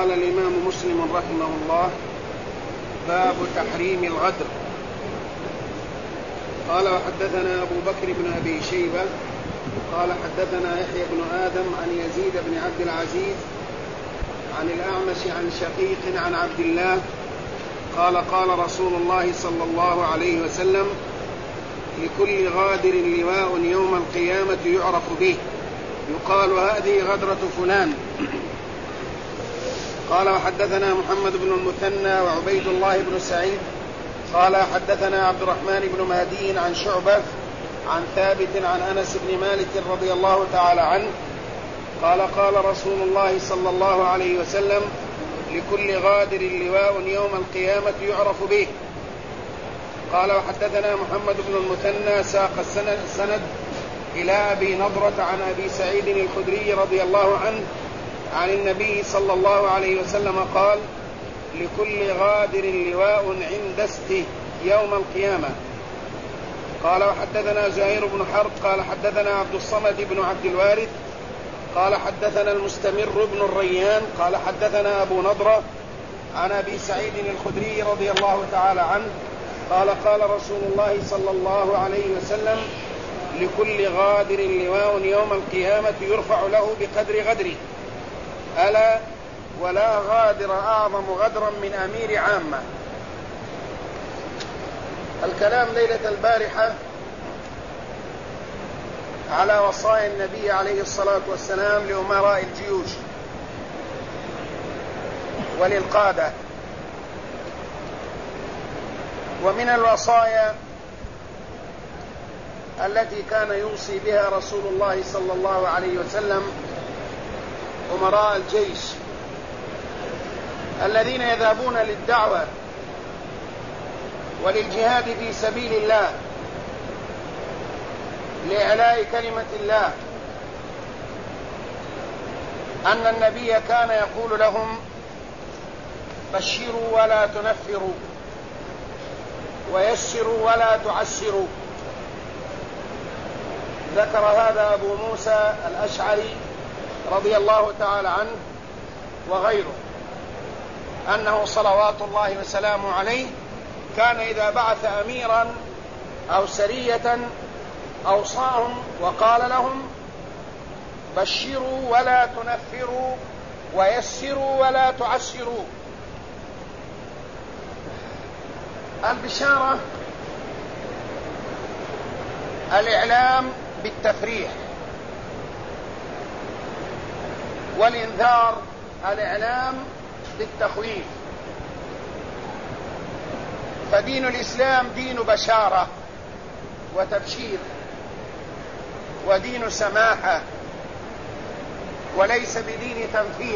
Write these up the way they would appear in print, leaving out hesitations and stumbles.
قال الإمام مسلم رحمه الله: باب تحريم الغدر. قال: وحدثنا أبو بكر بن أبي شيبة قال حدثنا يحيى بن آدم عن يزيد بن عبد العزيز عن الأعمش عن شقيق عن عبد الله قال: قال رسول الله صلى الله عليه وسلم: لكل غادر لواء يوم القيامة يعرف به، يقال هذه غدرة فلان. قال: وحدثنا محمد بن المثنى وعبيد الله بن سعيد قال حدثنا عبد الرحمن بن مهدي عن شعبة عن ثابت عن أنس بن مالك رضي الله تعالى عنه قال: قال رسول الله صلى الله عليه وسلم: لكل غادر لواء يوم القيامة يعرف به. قال: وحدثنا محمد بن المثنى ساق السند إلى أبي نضرة عن أبي سعيد الخدري رضي الله عنه عن النبي صلى الله عليه وسلم قال: لكل غادر لواء عند استه يوم القيامة. قال: وحدثنا زهير بن حرب قال حدثنا عبد الصمد بن عبد الوارث قال حدثنا المستمر بن الريان قال حدثنا أبو نضرة عن أبي سعيد الخدري رضي الله تعالى عنه قال: قال رسول الله صلى الله عليه وسلم: لكل غادر لواء يوم القيامة يرفع له بقدر غدره، ألا ولا غادر أعظم غدرا من أمير عامة. الكلام ليلة البارحة على وصايا النبي عليه الصلاة والسلام لأمراء الجيوش وللقادة. ومن الوصايا التي كان يوصي بها رسول الله صلى الله عليه وسلم أمراء الجيش الذين يذهبون للدعوة وللجهاد في سبيل الله لإعلاء كلمة الله، أن النبي كان يقول لهم: بشروا ولا تنفروا، ويسروا ولا تعسروا. ذكر هذا أبو موسى الأشعري رضي الله تعالى عنه وغيره، أنه صلوات الله وسلامه عليه كان إذا بعث أميرا أو سرية أوصاهم وقال لهم: بشروا ولا تنفروا، ويسروا ولا تعسروا. البشارة الإعلام بالتفريح، والإنذار الإعلام بالتخويف. فدين الإسلام دين بشارة وتبشير، ودين سماحة، وليس بدين تنفير.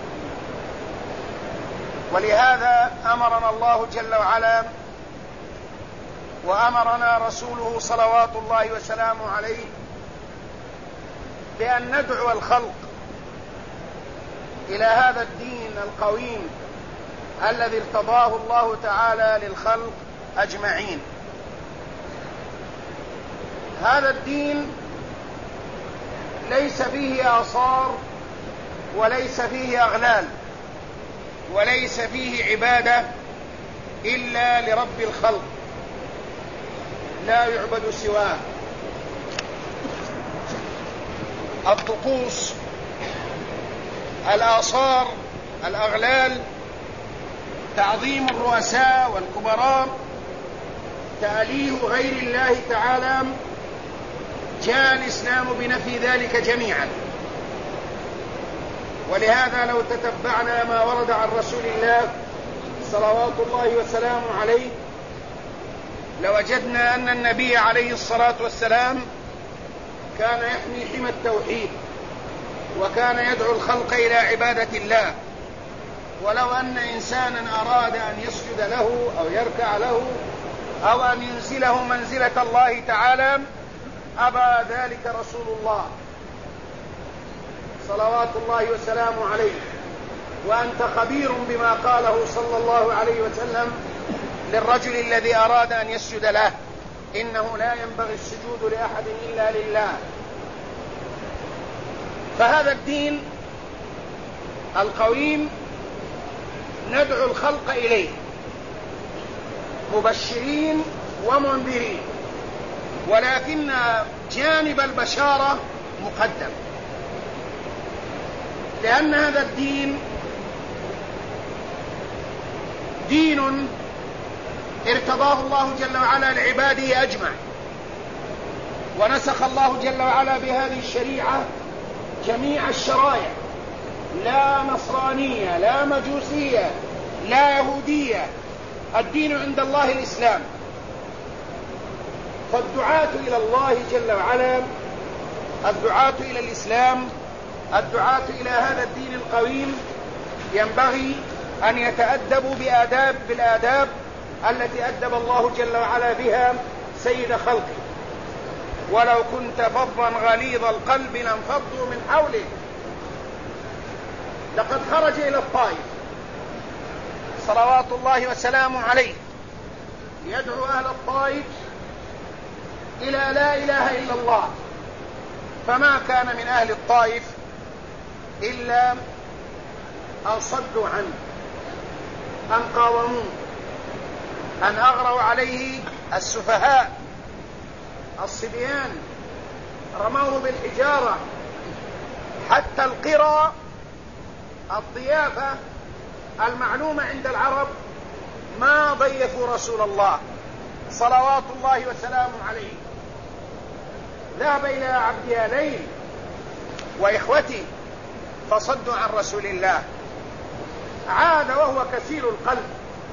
ولهذا أمرنا الله جل وعلا وأمرنا رسوله صلوات الله وسلامه عليه بأن ندعو الخلق إلى هذا الدين القويم الذي ارتضاه الله تعالى للخلق أجمعين. هذا الدين ليس فيه آثار، وليس فيه أغلال، وليس فيه عبادة إلا لرب الخلق لا يعبد سواه. الطقوس، الآثار، الأغلال، تعظيم الرؤساء والكبراء، تأليه غير الله تعالى، جاء الإسلام بنفي ذلك جميعا. ولهذا لو تتبعنا ما ورد عن رسول الله صلوات الله وسلامه عليه لوجدنا أن النبي عليه الصلاة والسلام كان يحمي حمى التوحيد، وكان يدعو الخلق إلى عبادة الله. ولو أن إنسانا أراد أن يسجد له أو يركع له أو أن ينزله منزلة الله تعالى أبى ذلك رسول الله صلوات الله وسلامه عليه. وأنت خبير بما قاله صلى الله عليه وسلم للرجل الذي أراد أن يسجد له: إنه لا ينبغي السجود لأحد إلا لله. فهذا الدين القويم ندعو الخلق إليه مبشرين ومنذرين، ولكن جانب البشارة مقدم، لأن هذا الدين دين ارتضاه الله جل وعلا لعباده أجمع، ونسخ الله جل وعلا بهذه الشريعة جميع الشرائع، لا نصرانية لا مجوسية لا يهودية، الدين عند الله الإسلام. فالدعاة إلى الله جل وعلا، الدعاة إلى الإسلام، الدعاة إلى هذا الدين القويم ينبغي أن يتأدبوا بالآداب التي أدب الله جل وعلا بها سيد خلقه. ولو كنت فظا غليظ القلب لانفضوا من حولك. لقد خرج إلى الطائف صلوات الله وسلامه عليه يدعو أهل الطائف إلى لا إله إلا الله، فما كان من أهل الطائف إلا أن صدوا عنه، أن قاوموه، أن أغروا عليه السفهاء الصبيان، رموه بالحجارة، حتى القرى الضيافة المعلومة عند العرب ما ضيفوا رسول الله صلوات الله وسلامه عليه. ذهب إلى عبد يالين وإخوته فصدوا عن رسول الله، عاد وهو كسيل القلب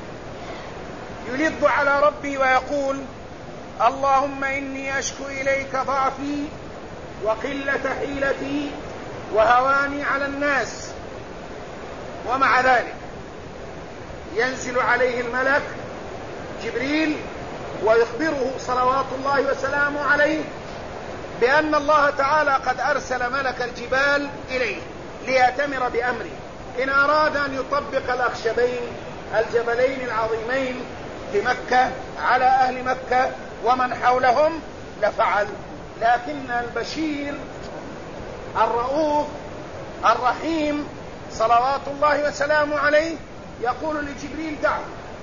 يلظ على ربي ويقول: اللهم إني أشكو إليك ضعفي وقلة حيلتي وهواني على الناس. ومع ذلك ينزل عليه الملك جبريل ويخبره صلوات الله وسلامه عليه بأن الله تعالى قد أرسل ملك الجبال إليه ليأتمر بأمره، إن أراد أن يطبق الأخشبين الجبلين العظيمين بمكة على أهل مكة ومن حولهم لفعل. لكن البشير الرؤوف الرحيم صلوات الله وسلامه عليه يقول لجبريل: دعه،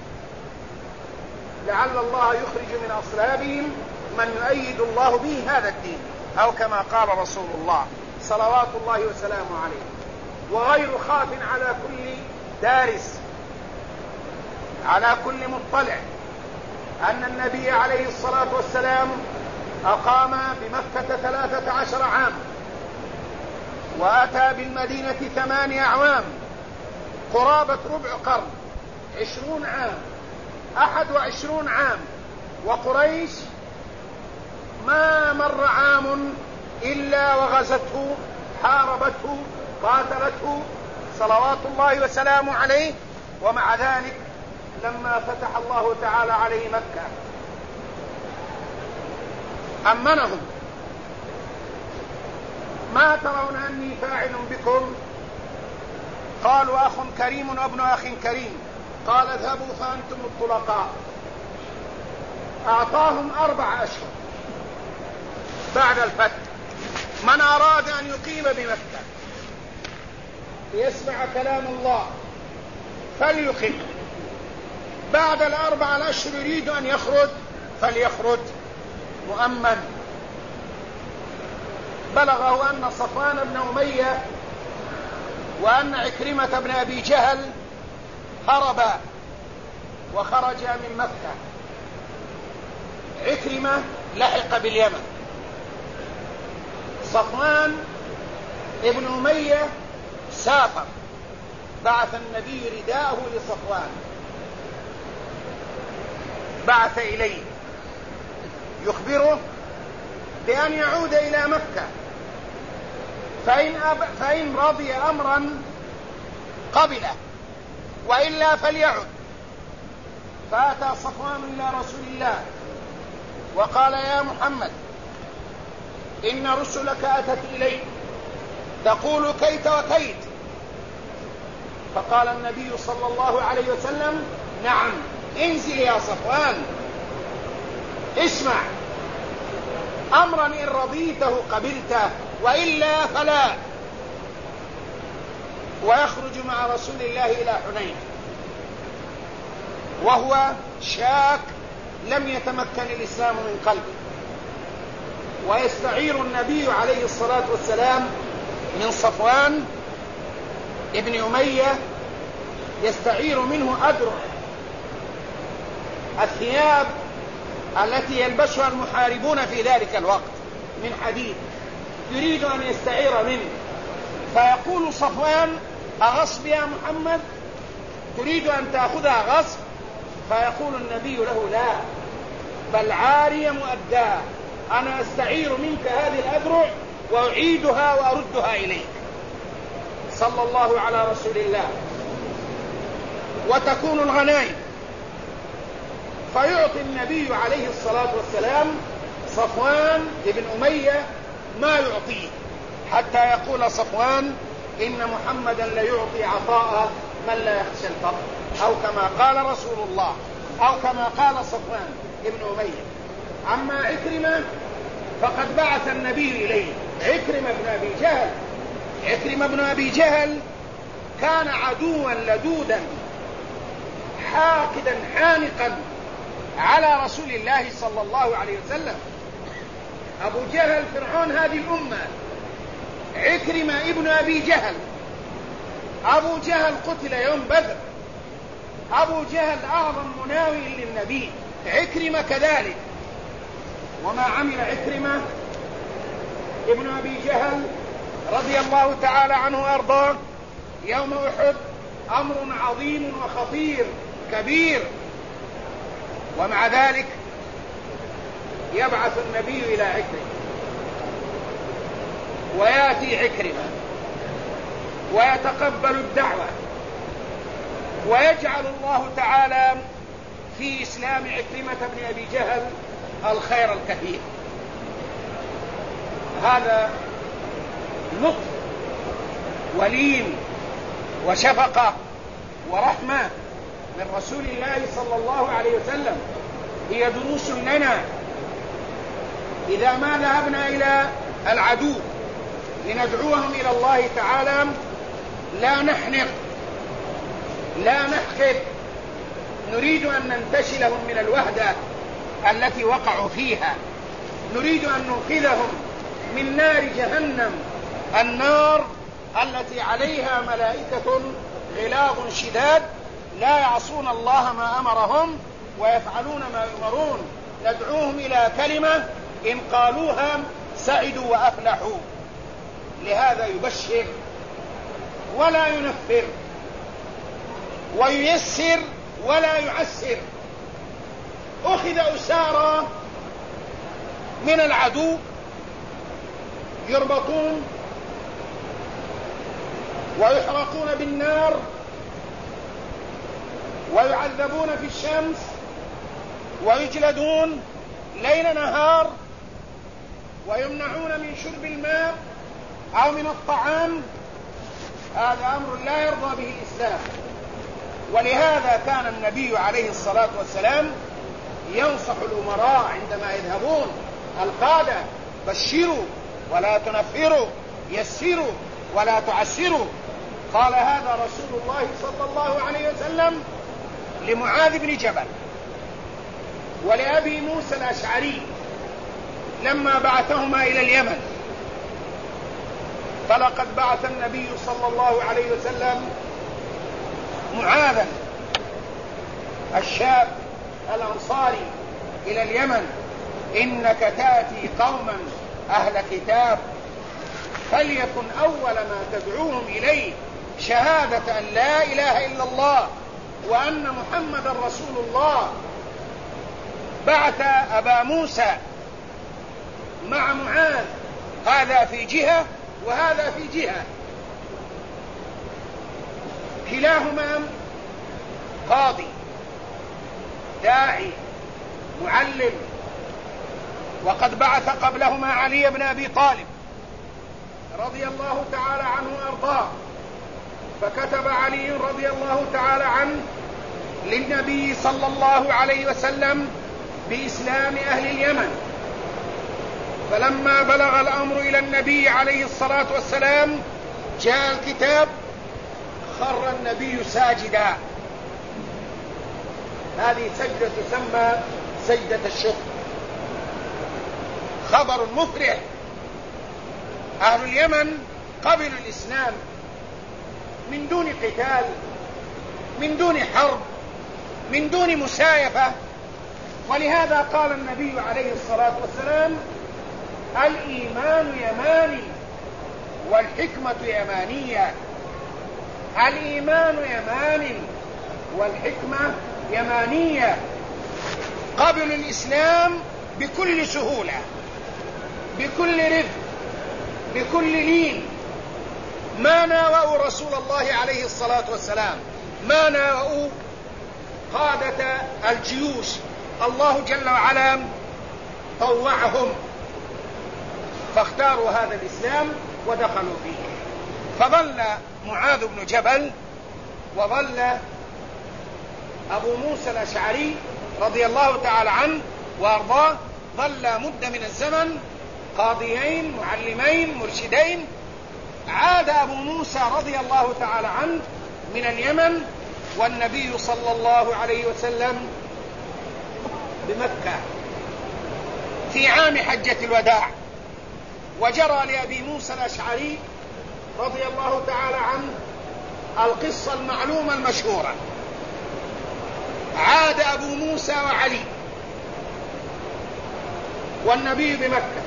لعل الله يخرج من أصلابهم من يؤيد الله به هذا الدين، أو كما قال رسول الله صلوات الله وسلامه عليه. وغير خاف على كل دارس، على كل مطلع، أن النبي عليه الصلاة والسلام أقام بمكة 13 عام، وأتى بالمدينة 8 أعوام، قرابة ربع قرن، 20 عام، 21 عام. وقريش ما مر عام إلا وغزته، حاربته، قاتلته صلوات الله وسلامه عليه. ومع ذلك لما فتح الله تعالى عليه مكة أمنهم: ما ترون أني فاعل بكم؟ قالوا: أخ كريم وابن أخ كريم. قال: اذهبوا فأنتم الطلقاء. أعطاهم 4 أشهر بعد الفتح، من أراد أن يقيم بمكة ليسمع كلام الله فليقم، بعد 4 الأشهر يريد أن يخرج فليخرج مؤمن. بلغه أن صفوان بن أمية وأن عكرمة بن أبي جهل هربا وخرجا من مكة. عكرمة لحق باليمن، صفوان ابن أمية سافر، بعث النبي رداءه لصفوان، بعث إليه يخبره بأن يعود إلى مكة، فإن رضي أمرا قبله وإلا فليعد. فأتى صفوان إلى رسول الله وقال: يا محمد، إن رسلك أتت إلي تقول كيت وكيت. فقال النبي صلى الله عليه وسلم: نعم، انزل يا صفوان، اسمع أمرا إن رضيته قبلته وإلا فلا. ويخرج مع رسول الله إلى حنين وهو شاك لم يتمكن الإسلام من قلبه. ويستعير النبي عليه الصلاة والسلام من صفوان ابن أمية، يستعير منه أدرع الثياب التي يلبسها المحاربون في ذلك الوقت من حديد، يريد أن يستعير منه. فيقول صفوان: أغصب يا محمد؟ تريد أن تأخذها غصب؟ فيقول النبي له: لا، بل عارية مؤداة، أنا أستعير منك هذه الأدرع وأعيدها وأردها إليك، صلى الله على رسول الله. وتكون الغنائم، فيعطي النبي عليه الصلاة والسلام صفوان ابن أمية ما يعطيه، حتى يقول صفوان: إن محمدا ليعطي عطاء من لا يخشى الفقر، أو كما قال رسول الله، أو كما قال صفوان ابن أمية. أما عكرمة فقد بعث النبي إليه، عكرمة بن أبي جهل. عكرمة بن أبي جهل كان عدوا لدودا حاقدا حانقا على رسول الله صلى الله عليه وسلم. أبو جهل فرعون هذه الأمة، عكرمة ابن أبي جهل. أبو جهل قتل يوم بدر، أبو جهل أعظم مناوئ للنبي، عكرمة كذلك. وما عمل عكرمة ابن أبي جهل رضي الله تعالى عنه وأرضاه يوم أحد أمر عظيم وخطير كبير، ومع ذلك يبعث النبي إلى عكرمة، ويأتي عكرمة ويتقبل الدعوة، ويجعل الله تعالى في إسلام عكرمة بن أبي جهل الخير الكثير. هذا لطف ولين وشفقة ورحمة من رسول الله صلى الله عليه وسلم، هي دروس لنا إذا ما ذهبنا إلى العدو لندعوهم إلى الله تعالى. لا نحنق، لا نحقد، نريد أن ننتشلهم من الوهدة التي وقعوا فيها، نريد أن ننقذهم من نار جهنم، النار التي عليها ملائكة غلاظ شداد لا يعصون الله ما أمرهم ويفعلون ما يؤمرون. ندعوهم إلى كلمة إن قالوها سعدوا وأفلحوا. لهذا يبشر ولا ينفر، وييسر ولا يعسر. أخذ أسارى من العدو يربطون ويحرقون بالنار ويعذبون في الشمس ويجلدون ليل نهار ويمنعون من شرب الماء أو من الطعام. هذا أمر لا يرضى به الإسلام. ولهذا كان النبي عليه الصلاة والسلام ينصح الأمراء عندما يذهبون: القادة بشروا ولا تنفروا، يسروا ولا تعسروا. قال هذا رسول الله صلى الله عليه وسلم لمعاذ بن جبل ولأبي موسى الأشعري لما بعثهما إلى اليمن. فلقد بعث النبي صلى الله عليه وسلم معاذا الشاب الأنصاري إلى اليمن: إنك تأتي قوما أهل كتاب، فليكن أول ما تدعوهم إليه شهادة أن لا إله إلا الله وأن محمد رسول الله. بعث أبا موسى مع معاذ، هذا في جهة وهذا في جهة، كلاهما قاضي داعي معلم. وقد بعث قبلهما علي بن أبي طالب رضي الله تعالى عنه وأرضاه، فكتب علي رضي الله تعالى عنه للنبي صلى الله عليه وسلم بإسلام أهل اليمن. فلما بلغ الأمر إلى النبي عليه الصلاة والسلام جاء الكتاب، خر النبي ساجدا. هذه سجدة تسمى سجدة الشكر. خبر مفرح، أهل اليمن قبلوا الإسلام من دون قتال، من دون حرب، من دون مسايفة، ولهذا قال النبي عليه الصلاة والسلام: الإيمان يماني والحكمة يمانية. الإيمان يماني والحكمة يمانية. قبلوا الإسلام بكل سهولة، بكل رفق، بكل لين. ما ناوأوا رسول الله عليه الصلاة والسلام، ما ناوأوا قادة الجيوش. الله جل وعلا طوعهم فاختاروا هذا الإسلام ودخلوا فيه. فظل معاذ بن جبل وظل أبو موسى الأشعري رضي الله تعالى عنه وأرضاه، ظل مدة من الزمن قاضيين معلمين مرشدين. عاد أبو موسى رضي الله تعالى عنه من اليمن، والنبي صلى الله عليه وسلم بمكة في عام حجة الوداع. وجرى لأبي موسى الأشعري رضي الله تعالى عنه القصة المعلومة المشهورة. عاد أبو موسى وعلي والنبي بمكة،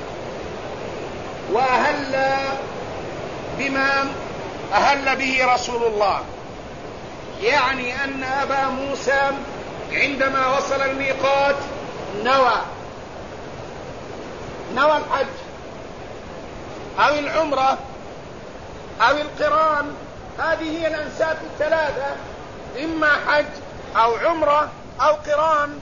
وأهل بما أهل به رسول الله، يعني أن أبا موسى عندما وصل الميقات نوى الحج أو العمرة أو القران. هذه هي الأنساك الثلاثة، إما حج أو عمرة أو قران.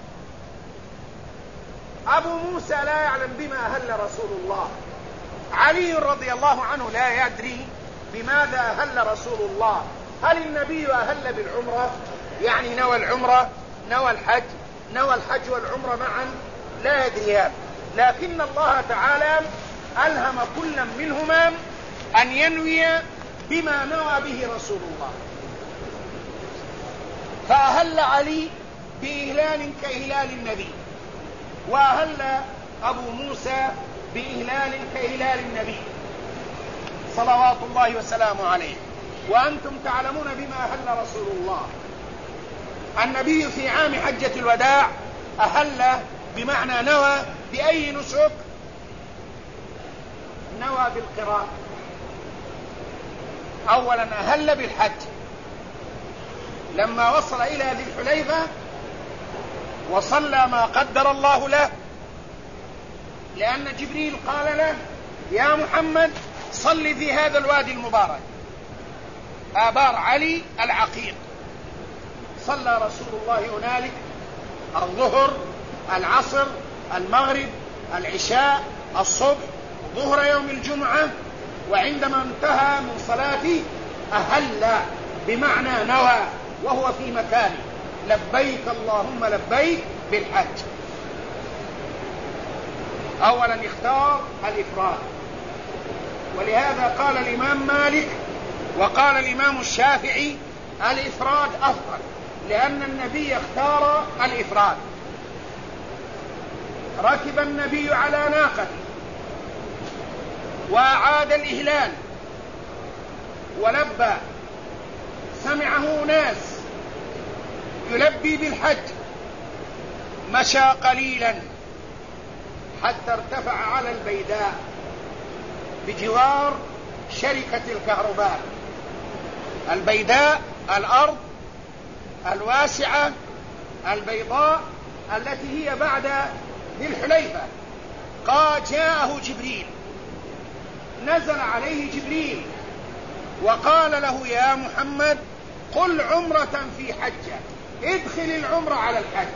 أبو موسى لا يعلم بما أهل رسول الله، علي رضي الله عنه لا يدري بماذا أهل رسول الله. هل النبي أهل بالعمرة، يعني نوى العمرة، نوى الحج والعمرة معا؟ لا يدريان. لكن الله تعالى ألهم كل منهما أن ينوي بما نوى به رسول الله. فأهل علي بإهلال كإهلال النبي، وأهل أبو موسى بإهلال كإهلال النبي صلوات الله وسلامه عليه. وأنتم تعلمون بما أهل رسول الله. النبي في عام حجة الوداع أهل بمعنى نوى بأي نسك؟ نوى بالقران. أولا أهل بالحج لما وصل إلى ذي الحليفة وصلى ما قدر الله له، لأن جبريل قال له: يا محمد صل في هذا الوادي المبارك، آبار علي العقيق. صلى رسول الله هنالك الظهر، العصر، المغرب، العشاء، الصبح، ظهر يوم الجمعة. وعندما انتهى من صلاته أهل بمعنى نوى وهو في مكانه: لبيك اللهم لبيك بالحج. أولا اختار الإفراد، ولهذا قال الإمام مالك وقال الإمام الشافعي: الإفراد أفضل، لأن النبي اختار الإفراد. ركب النبي على ناقته وأعاد الإهلال ولبى، سمعه ناس يلبي بالحج، مشى قليلا حتى ارتفع على البيداء بجوار شركة الكهرباء. البيداء الأرض الواسعة البيضاء التي هي بعد ذي الحليفة. قال: جاءه جبريل، نزل عليه جبريل وقال له: يا محمد قل عمرة في حجة، ادخل العمرة على الحج.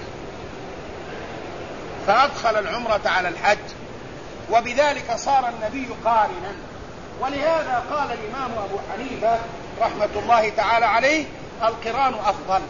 فأدخل العمرة على الحج، وبذلك صار النبي قارنا. ولهذا قال الإمام أبو حنيفة رحمة الله تعالى عليه: القران أفضل.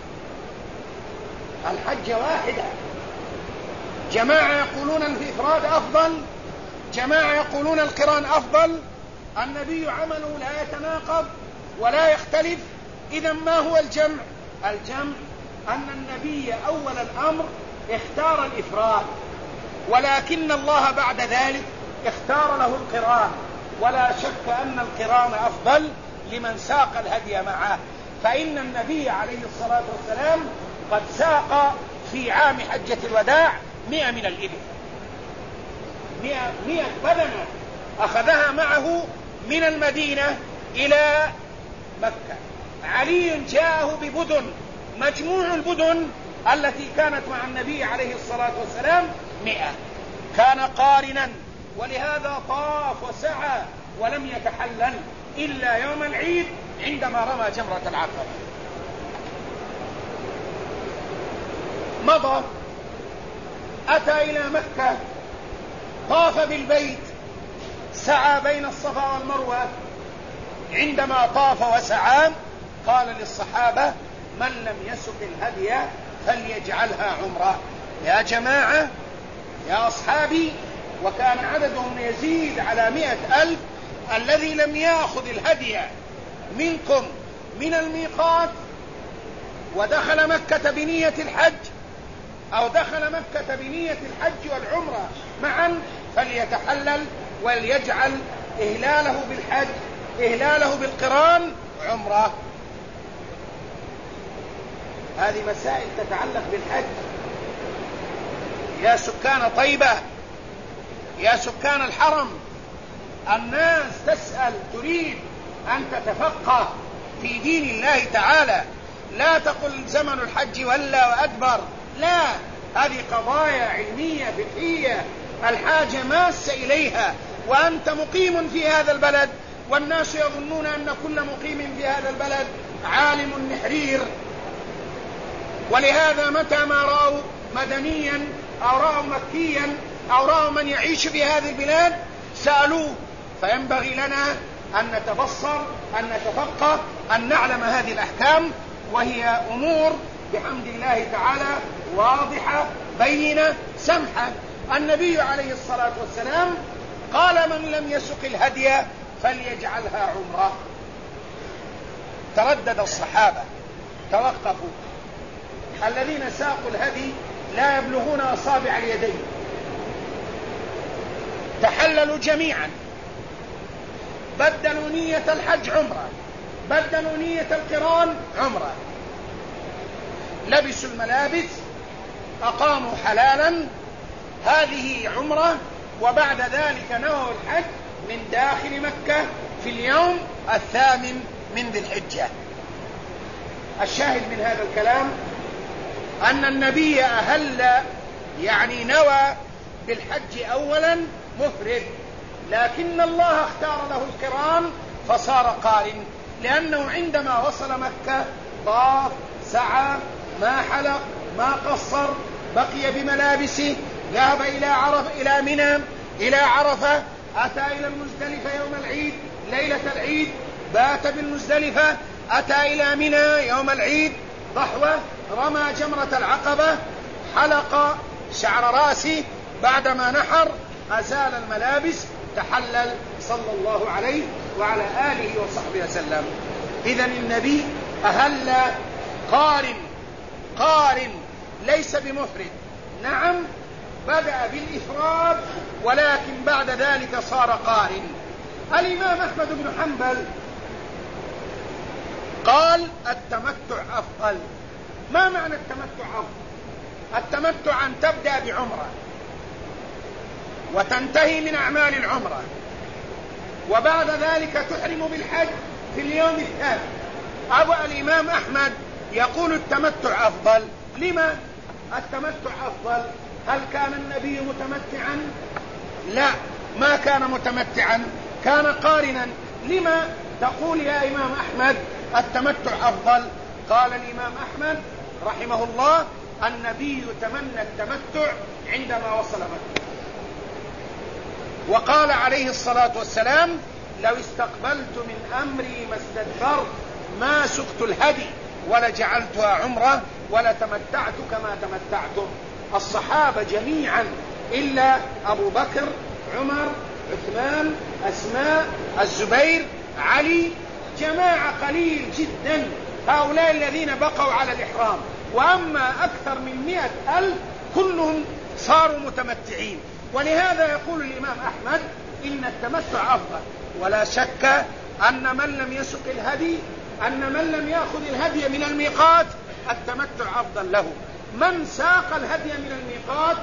الحج واحدة، جماعة يقولون الإفراد أفضل، جماعة يقولون القران أفضل. النبي عمله لا يتناقض ولا يختلف. إذن ما هو الجمع؟ الجمع أن النبي أول الأمر اختار الإفراد، ولكن الله بعد ذلك اختار له القران، ولا شك أن القران أفضل لمن ساق الهدي معه، فإن النبي عليه الصلاة والسلام قد ساق في عام حجة الوداع 100 من الإبل، 100 بدنة أخذها معه من المدينة إلى مكة. علي جاءه ببدن، مجموع البدن التي كانت مع النبي عليه الصلاة والسلام 100، كان قارنا، ولهذا طاف وسعى ولم يتحلل إلا يوم العيد عندما رمى جمرة العقبة. مضى، أتى إلى مكة، طاف بالبيت، سعى بين الصفا والمروة. عندما طاف وسعى قال للصحابة: من لم يسق الهدي فليجعلها عمرة. يا جماعة، يا أصحابي، وكان عددهم يزيد على 100,000 الذي لم يأخذ الهدي منكم من الميقات ودخل مكة بنية الحج، أو دخل مكة بنية الحج والعمرة معا، فليتحلل وليجعل إهلاله بالحج، إهلاله بالقران عمرة. هذه مسائل تتعلق بالحج. يا سكان طيبة، يا سكان الحرم، الناس تسأل، تريد أن تتفقه في دين الله تعالى. لا تقل زمن الحج ولا وأدبر، لا، هذه قضايا علمية فقهية الحاجة ماسة إليها، وأنت مقيم في هذا البلد، والناس يظنون أن كل مقيم في هذا البلد عالم نحرير. ولهذا متى ما رأوا مدنيا أو رأوا مكيا أو رأوا من يعيش في هذه البلاد سألوه. فينبغي لنا أن نتبصر، أن نتفقه، أن نعلم هذه الأحكام، وهي أمور بحمد الله تعالى واضحة بينة سمحة. النبي عليه الصلاة والسلام قال: من لم يسق الهدي فليجعلها عمرة. تردد الصحابة، توقفوا. الذين ساقوا الهدي لا يبلغون أصابع اليدين، تحللوا جميعا، بدلوا نية الحج عمرة، بدلوا نية القران عمرة، لبسوا الملابس، أقاموا حلالا، هذه عمرة. وبعد ذلك نووا الحج من داخل مكة في اليوم 8 من ذي الحجة. الشاهد من هذا الكلام أن النبي أهل، يعني نوى بالحج أولا مفرد، لكن الله اختار له القران فصار قارن، لأنه عندما وصل مكة طاف، سعى، ما حلق، ما قصر، بقي بملابسه، ذهب إلى منى، إلى عرفة، أتى إلى المزدلفة يوم العيد ليلة العيد، بات بالمزدلفة، أتى إلى منى يوم العيد ضحوة، رمى جمرة العقبة، حلق شعر رأسه، بعدما نحر أزال الملابس، تحلل صلى الله عليه وعلى آله وصحبه وسلم. إذن النبي أهل قارن ليس بمفرد. نعم، بدأ بالإفراد، ولكن بعد ذلك صار قارن. الإمام أحمد بن حنبل قال: التمتع أفضل. ما معنى التمتع أفضل؟ التمتع أن تبدأ بعمرة وتنتهي من أعمال العمرة، وبعد ذلك تحرم بالحج في اليوم الثاني. الإمام أحمد يقول التمتع أفضل. لما التمتع أفضل؟ هل كان النبي متمتعا؟ لا، ما كان متمتعا، كان قارنا. لما تقول يا إمام أحمد التمتع أفضل؟ قال الإمام أحمد رحمه الله: النبي تمنى التمتع عندما وصل مكة، وقال عليه الصلاة والسلام: لو استقبلت من أمري ما استدبرت ما سقت الهدي ولجعلتها عمرة ولتمتعت كما تمتعتم. الصحابة جميعا إلا أبو بكر، عمر، عثمان، أسماء، الزبير، علي، جماعة قليل جدا، هؤلاء الذين بقوا على الإحرام. وأما أكثر من 100,000 كلهم صاروا متمتعين. ولهذا يقول الإمام أحمد إن التمتع أفضل. ولا شك أن من لم يسق الهدي، أن من لم يأخذ الهدي من الميقات التمتع أفضل له. من ساق الهدي من الميقات،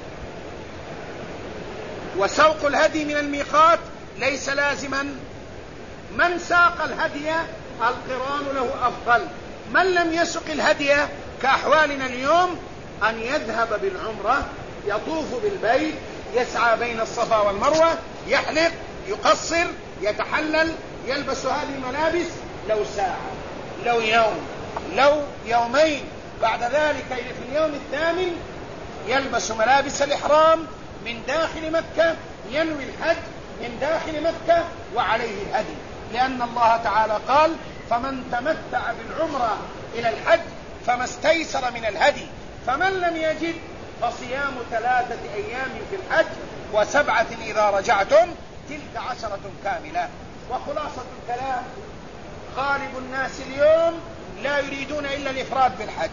وسوق الهدي من الميقات ليس لازما، من ساق الهدي القران له أفضل. من لم يسق الهدي كأحوالنا اليوم أن يذهب بالعمرة، يطوف بالبيت، يسعى بين الصفا والمروة، يحلق، يقصر، يتحلل، يلبس هذه الملابس لو ساعة، لو يوم، لو يومين، بعد ذلك في اليوم الثامن يلبس ملابس الإحرام من داخل مكة، ينوي الحج من داخل مكة وعليه الهدي، لأن الله تعالى قال: فمن تمتع بالعمرة إلى الحج فما استيسر من الهدي. فمن لم يجد فصيام 3 أيام في الحج و7 إذا رجعتم، تلك 10 كاملة. وخلاصة الكلام: غالب الناس اليوم لا يريدون إلا الإفراد بالحج.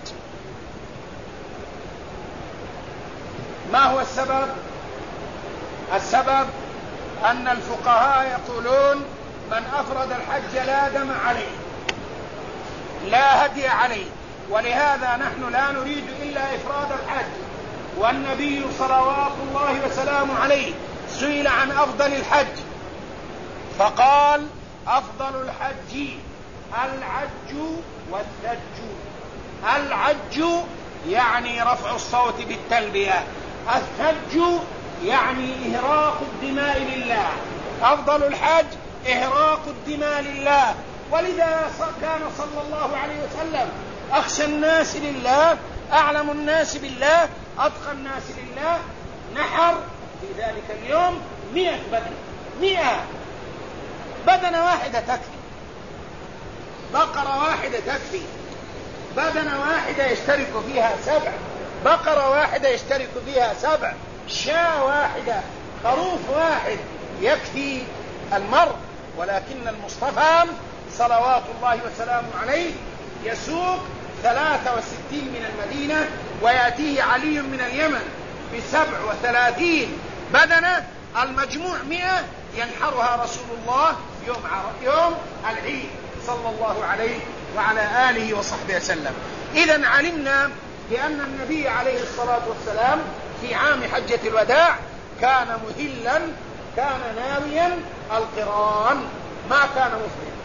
ما هو السبب؟ السبب أن الفقهاء يقولون: من أفرد الحج لا دم عليه، لا هدي عليه. ولهذا نحن لا نريد إلا إفراد الحج. والنبي صلوات الله وسلامه عليه سئل عن أفضل الحج فقال: أفضل الحج العج والثج. العج يعني رفع الصوت بالتلبية، الثج يعني إهراق الدماء لله. أفضل الحج إهراق الدماء لله. ولذا كان صلى الله عليه وسلم أخشى الناس لله، أعلم الناس بالله، أتقى الناس لله. نحر في ذلك اليوم 100 بدنة، 100 بدنة واحدة تكفي، بقرة واحدة تكفي، بدنة واحدة يشترك فيها 7، بقرة واحدة يشترك فيها 7، شاة واحدة، خروف واحد يكفي المرء. ولكن المصطفى صلوات الله وسلامه عليه يسوق 63 من المدينة، ويأتيه علي من اليمن ب37 بدنة، المجموع 100 ينحرها رسول الله يوم العيد صلى الله عليه وعلى آله وصحبه وسلم. إذن علمنا بأن النبي عليه الصلاة والسلام في عام حجة الوداع كان مهلا، كان ناويا القران، ما كان مفردا،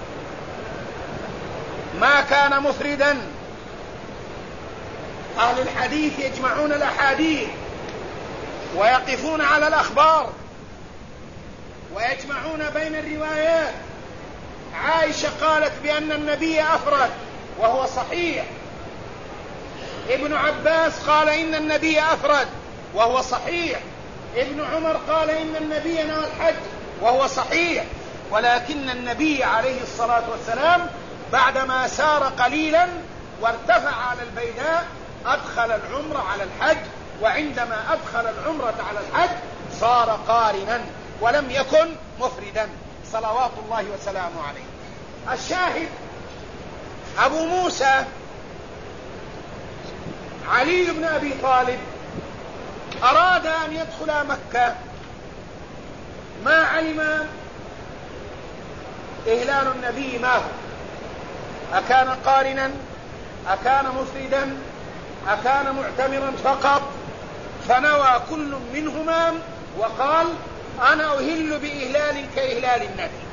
ما كان مفردا. أهل الحديث يجمعون الأحاديث ويقفون على الأخبار ويجمعون بين الروايات. عائشة قالت بأن النبي أفرد وهو صحيح، ابن عباس قال إن النبي أفرد وهو صحيح، ابن عمر قال إن النبي نوى الحج وهو صحيح. ولكن النبي عليه الصلاة والسلام بعدما سار قليلا وارتفع على البيداء أدخل العمرة على الحج، وعندما أدخل العمرة على الحج صار قارنا ولم يكن مفردا صلوات الله وسلامه عليه. الشاهد: أبو موسى علي بن أبي طالب أراد أن يدخل مكة، ما علم إهلال النبي ما هو، أكان قارنا، أكان مفردا، أكان معتمرا فقط، فنوى كل منهما وقال: أنا أهل بإهلال كإهلال النبي،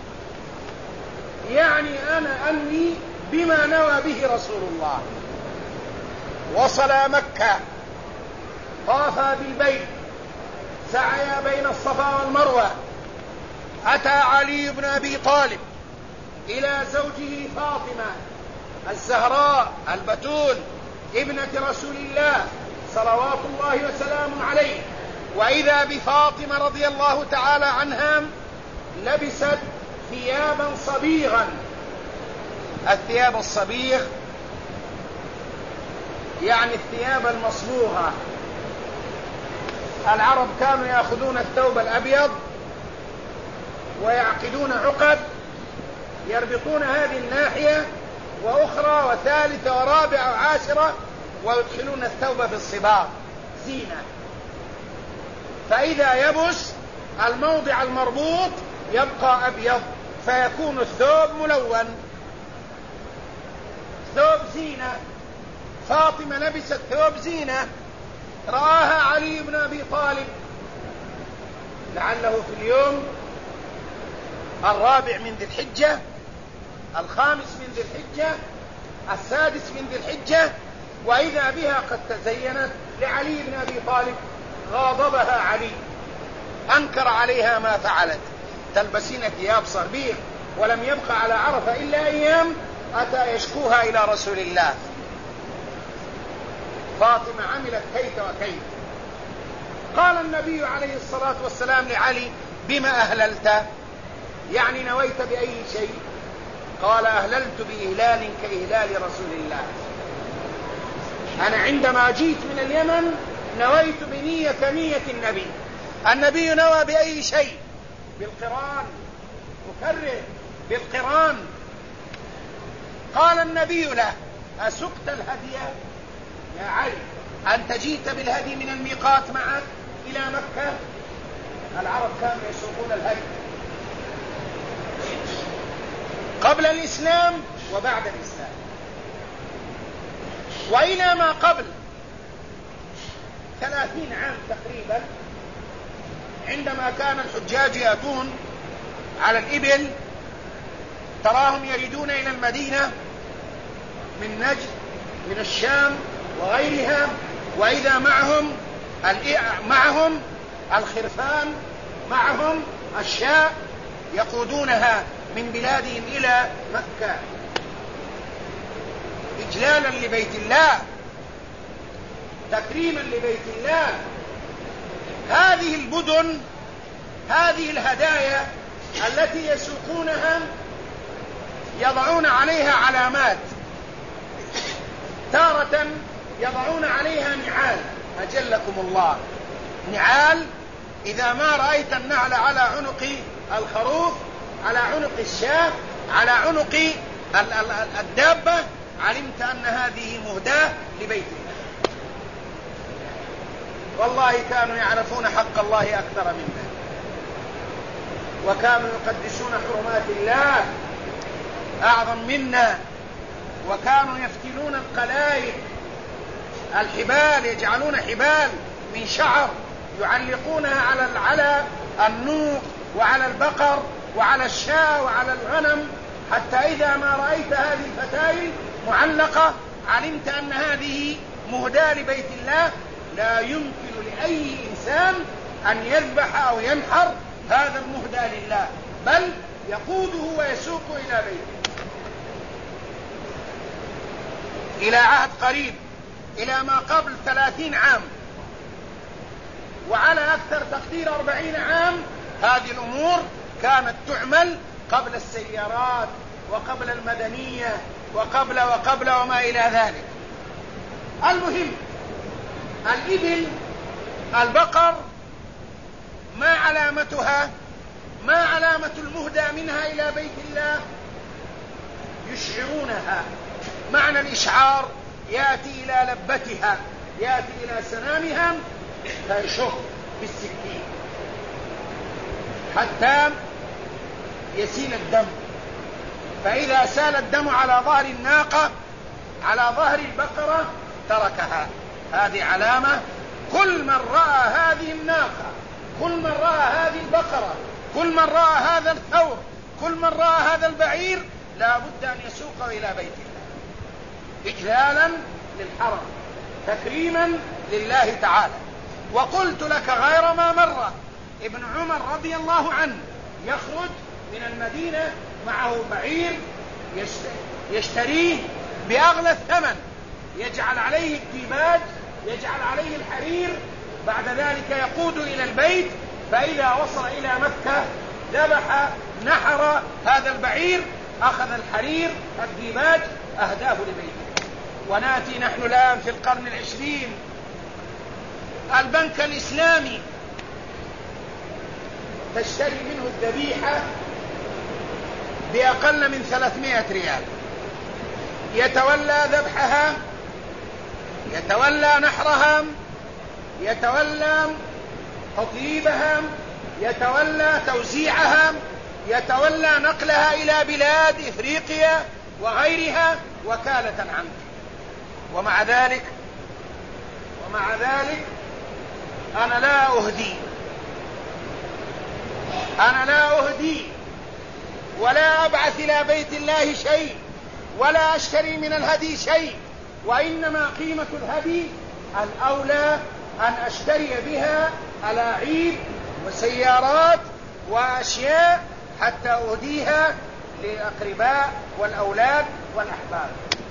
يعني أنا أنوي بما نوى به رسول الله. وصل مكة، طاف بالبيت، سعيا بين الصفا والمروة، أتى علي بن أبي طالب إلى زوجه فاطمة الزهراء البتول ابنة رسول الله صلوات الله وسلامه عليه، وإذا بفاطمة رضي الله تعالى عنها لبست ثيابا صبيغا. الثياب الصبيغ يعني الثياب المصبوغة. العرب كانوا يأخذون الثوب الأبيض ويعقدون عقد، يربطون هذه الناحية وأخرى وثالثة ورابعة وعاشرة ويدخلون الثوب في الصباغ زينة، فإذا يبس الموضع المربوط يبقى أبيض فيكون الثوب ملون، ثوب زينة. فاطمة لبست ثوب زينة رآها علي بن أبي طالب لعله في اليوم 4 من ذي الحجة، 5 من ذي الحجة، 6 من ذي الحجة، وإذا بها قد تزينت لعلي بن أبي طالب. غاضبها علي، أنكر عليها ما فعلت، تلبسين ثياب صربيع ولم يبق على عرفة إلا أيام، أتى يشكوها إلى رسول الله. فاطمة عملت كيت وكيت. قال النبي عليه الصلاة والسلام لعلي: بما أهللت؟ يعني نويت بأي شيء؟ قال: أهللت بإهلال كإهلال رسول الله. أنا عندما جيت من اليمن نويت بنية كنية النبي. النبي نوى بأي شيء؟ بالقران، مكرر بالقران. قال النبي له: أسقت الهدي يا علي؟ أنت جيت بالهدي من الميقات معك إلى مكة؟ العرب كانوا يسوقون الهدي قبل الإسلام وبعد الإسلام، وإلى ما قبل 30 عام تقريبا، عندما كان الحجاج يأتون على الإبل تراهم يريدون إلى المدينة من نجد، من الشام وغيرها، وإذا معهم الخرفان، معهم الشاء، يقودونها من بلادهم إلى مكة إجلالا لبيت الله، تكريما لبيت الله. هذه البدن، هذه الهدايا التي يسوقونها يضعون عليها علامات، تارة يضعون عليها نعال، أجلكم الله، نعال. إذا ما رأيت النعل على عنق الخروف، على عنق الشاة، على عنق الدابة، علمت أن هذه مهداة لبيت الله. والله كانوا يعرفون حق الله أكثر منا، وكانوا يقدسون حرمات الله أعظم منا، وكانوا يفتلون القلائد، الحبال، يجعلون حبال من شعر يعلقونها على النوق وعلى البقر وعلى الشاة وعلى الغنم، حتى إذا ما رأيت هذه الفتايل معلقة علمت أن هذه مهداة لبيت الله. لا يمكن لأي إنسان أن يذبح أو ينحر هذا المهدى لله، بل يقوده ويسوق إلى بيته. إلى عهد قريب، إلى ما قبل 30 عام، وعلى أكثر تقدير 40 عام، هذه الأمور كانت تعمل قبل السيارات وقبل المدنية وقبل وما إلى ذلك. المهم، الإبل، البقر، ما علامتها؟ ما علامة المهدى منها إلى بيت الله؟ يشعرونها. معنى الإشعار: يأتي إلى لبتها، يأتي إلى سنامها فيشق بالسكين حتى يسيل الدم، فإذا سال الدم على ظهر الناقة، على ظهر البقرة، تركها. هذه علامة. كل من رأى هذه الناقة، كل من رأى هذه البقرة، كل من رأى هذا الثور، كل من رأى هذا البعير، لا بد أن يسوقه إلى بيت الله إجلالا للحرم، تكريما لله تعالى. وقلت لك غير ما مرة ابن عمر رضي الله عنه يخرج من المدينة معه بعير يشتريه بأغلى الثمن، يجعل عليه الديباج، يجعل عليه الحرير، بعد ذلك يقود إلى البيت، فإذا وصل إلى مكة ذبح، نحر هذا البعير، أخذ الحرير الديباج، أهداه لبيته. وناتي نحن الآن في القرن 20، البنك الإسلامي تشتري منه الذبيحة بأقل من 300 ريال، يتولى ذبحها يتولى نحرها، يتولى تطييبها، يتولى توزيعها، يتولى نقلها إلى بلاد إفريقيا وغيرها وكالة عنك. ومع ذلك أنا لا أهدي ولا أبعث إلى بيت الله شيء ولا أشتري من الهدي شيء، وإنما قيمة الهدي الأولى أن أشتري بها ألاعيب وسيارات وأشياء حتى أهديها للأقرباء والأولاد والأحباب.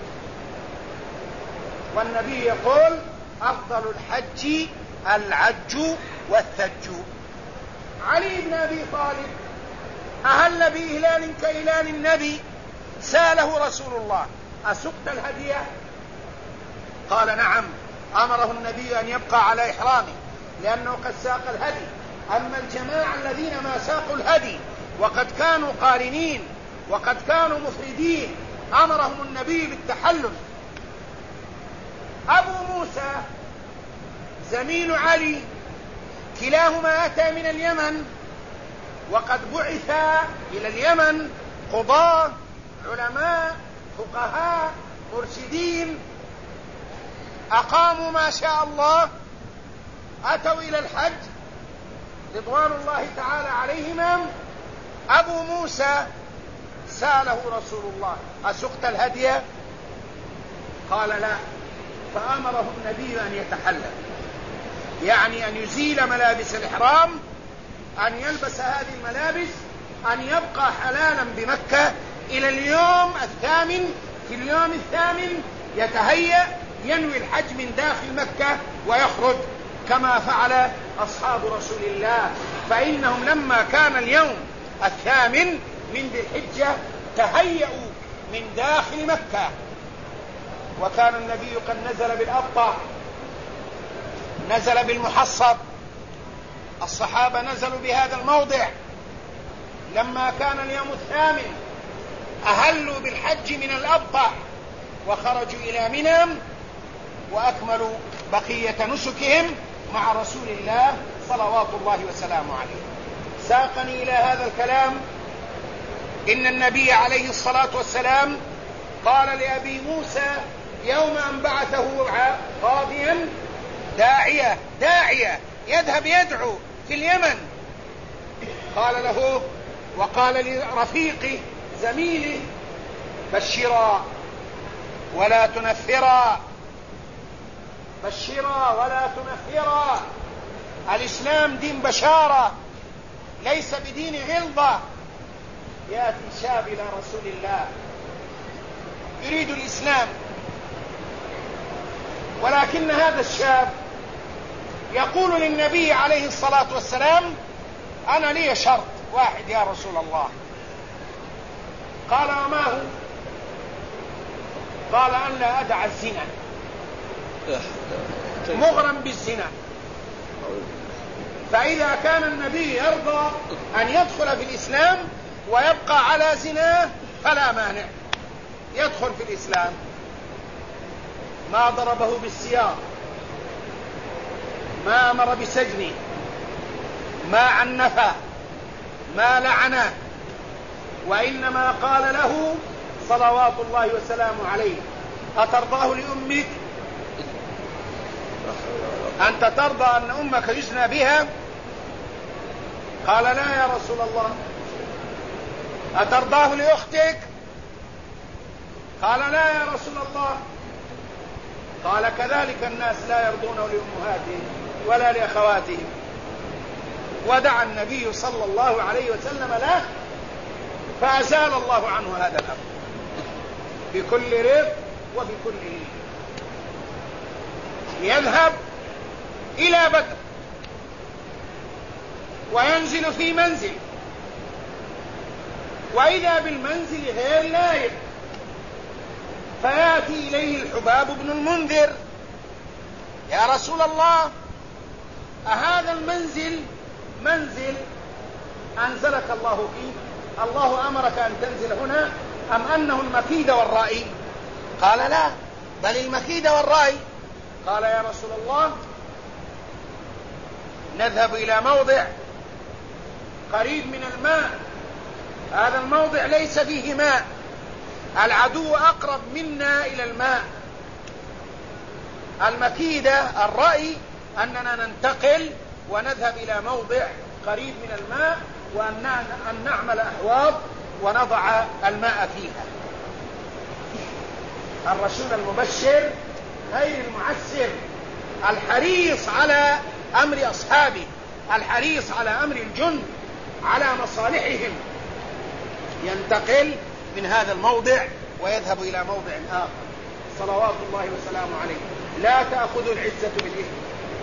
والنبي يقول: أفضل الحج العج والثج. علي بن أبي طالب أهل بإهلال كإهلال النبي، سأله رسول الله: أسقت الهدي؟ قال: نعم. أمره النبي أن يبقى على إحرامه لأنه قد ساق الهدي. أما الجماعة الذين ما ساقوا الهدي وقد كانوا قارنين وقد كانوا مفردين أمرهم النبي بالتحلل. أبو موسى زميل علي كلاهما أتى من اليمن، وقد بعث إلى اليمن قضاة علماء فقهاء مرشدين أقاموا ما شاء الله، أتوا إلى الحج رضوان الله تعالى عليهما. أبو موسى سأله رسول الله: أسقت الهدي؟ قال: لا. فأمره النبي أن يتحلل، يعني أن يزيل ملابس الإحرام، أن يلبس هذه الملابس، أن يبقى حلالا بمكة إلى اليوم الثامن. في اليوم الثامن يتهيأ ينوي الحج من داخل مكة ويخرج كما فعل أصحاب رسول الله، فإنهم لما كان اليوم الثامن من ذي الحجة تهيأوا من داخل مكة. وكان النبي قد نزل بالأبطح، نزل بالمحصب، الصحابة نزلوا بهذا الموضع لما كان اليوم الثامن، أهلوا بالحج من الأبطح وخرجوا إلى منى وأكملوا بقية نسكهم مع رسول الله صلوات الله وسلامه عليه. ساقني إلى هذا الكلام إن النبي عليه الصلاة والسلام قال لأبي موسى يوم أن بعثه قاضيا داعية يذهب يدعو في اليمن، قال له وقال لرفيقه زميله: بشرا ولا تنفرا، بشرا ولا تنفرا. الإسلام دين بشارة ليس بدين غلظة. يأتي شاب إلى رسول الله يريد الإسلام، ولكن هذا الشاب يقول للنبي عليه الصلاة والسلام: أنا لي شرط واحد يا رسول الله. قال: وما هو؟ قال: أن لا أدع الزنا، مغرم بالزنا. فإذا كان النبي يرضى أن يدخل في الإسلام ويبقى على زناه فلا مانع، يدخل في الإسلام. ما ضربه بالسياط، ما أمر بسجنه، ما عنفه، ما لعنه، وإنما قال له صلوات الله وسلامه عليه: أترضاه لأمك؟ أنت ترضى أن أمك يزنى بها؟ قال: لا يا رسول الله. أترضاه لأختك؟ قال: لا يا رسول الله. قال: كذلك الناس لا يرضونه لأمهاتهم ولا لأخواتهم. ودعا النبي صلى الله عليه وسلم له فأزال الله عنه هذا الأمر بكل رفق وبكل لين. يذهب إلى بدر وينزل في منزل، وإذا بالمنزل غير لائق، فيأتي إليه الحباب بن المنذر: يا رسول الله، أهذا المنزل منزل أنزلك الله فيه؟ الله أمرك أن تنزل هنا أم أنه المكيد والرأي؟ قال: لا، بل المكيد والرأي. قال يا رسول الله نذهب إلى موضع قريب من الماء، هذا الموضع ليس فيه ماء، العدو أقرب منا إلى الماء، المكيدة الرأي أننا ننتقل ونذهب إلى موضع قريب من الماء وأن نعمل أحواض ونضع الماء فيها. الرسول المبشر غير المعسر، الحريص على أمر أصحابه، الحريص على أمر الجند، على مصالحهم، ينتقل من هذا الموضع ويذهب إلى موضع آخر صلوات الله وسلامه عليه. لا تأخذ العزة بالإثم،